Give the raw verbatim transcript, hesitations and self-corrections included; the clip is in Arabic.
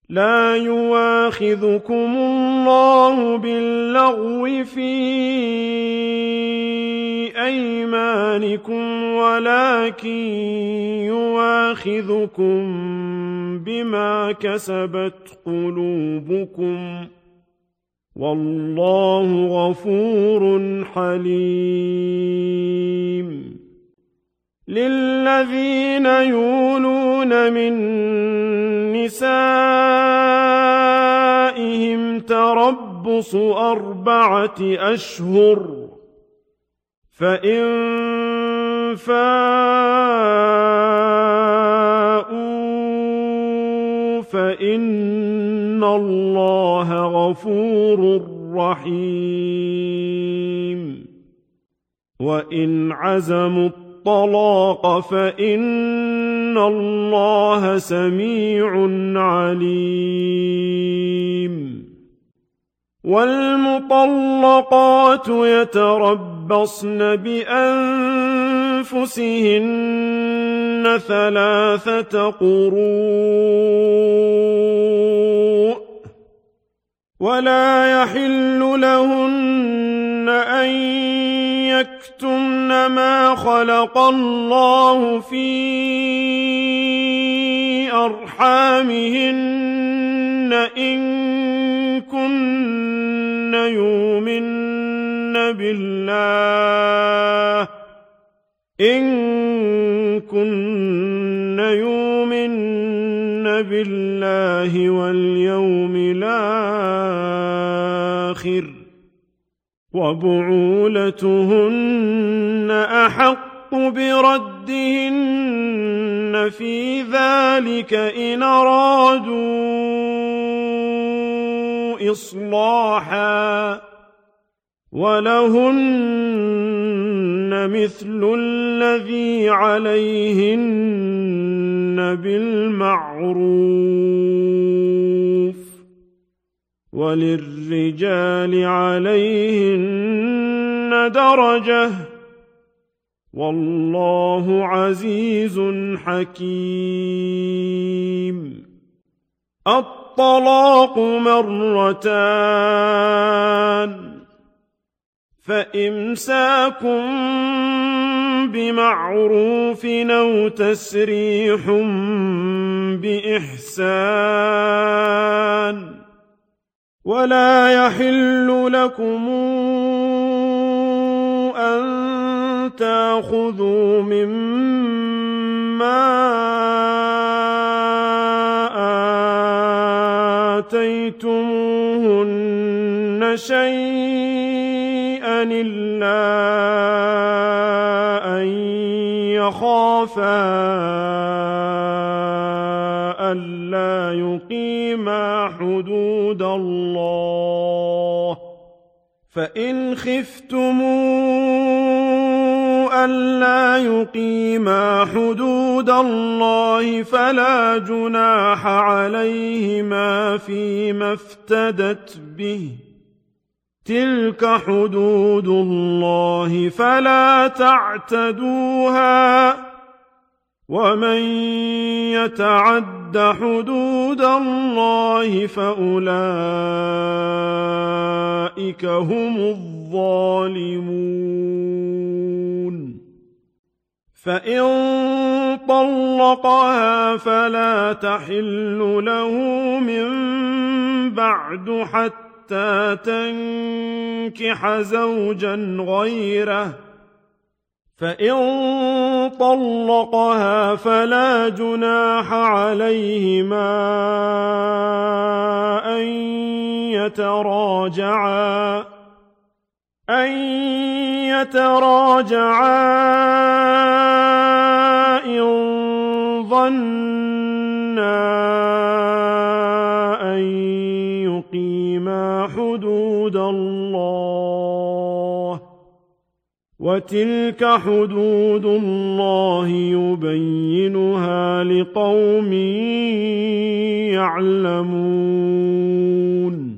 لا يواخذكم الله باللغو في أيمانكم ولكن يواخذكم بما كسبت قلوبكم والله غفور حليم للذين يولون من نسائهم تربص أربعة أشهر فإن فاءوا فإن الله غفور رحيم وإن عزموا الطلاق فإن الله سميع عليم والمطلقات يتربصن بأنفسهن ثلاثة قروء ولا يحل لهن أن يكتمن ما خلق الله في أرحامهن إن كن يؤمن بالله إن كن يؤمن بالله واليوم الآخر وبعولتهن أحق بردهن في ذلك إن أرادوا إصلاحا ولهن مثل الذي عليهن بالمعروف وللرجال عليهن درجة والله عزيز حكيم الطلاق مرتان فإمساك بمعروف أو تسريح بإحسان ولا يحل لكم أن تأخذوا مما آتيتموهن شيئا إلا أن يخافا ألا يقيما حدود الله فإن خفتموا ألا يقيما حدود الله فلا جناح عليهما فيما افتدت به تلك حدود الله فلا تعتدوها ومن يتعد حدود الله فأولئك هم الظالمون فإن طلقها فلا تحل له من بعد حتى تنكح زوجا غيره فإن طلقها فلا جناح عليهما أن يتراجعا أن يتراجعا إن ظنا أن يقيما حدود الله وتلك حدود الله يبينها لقوم يعلمون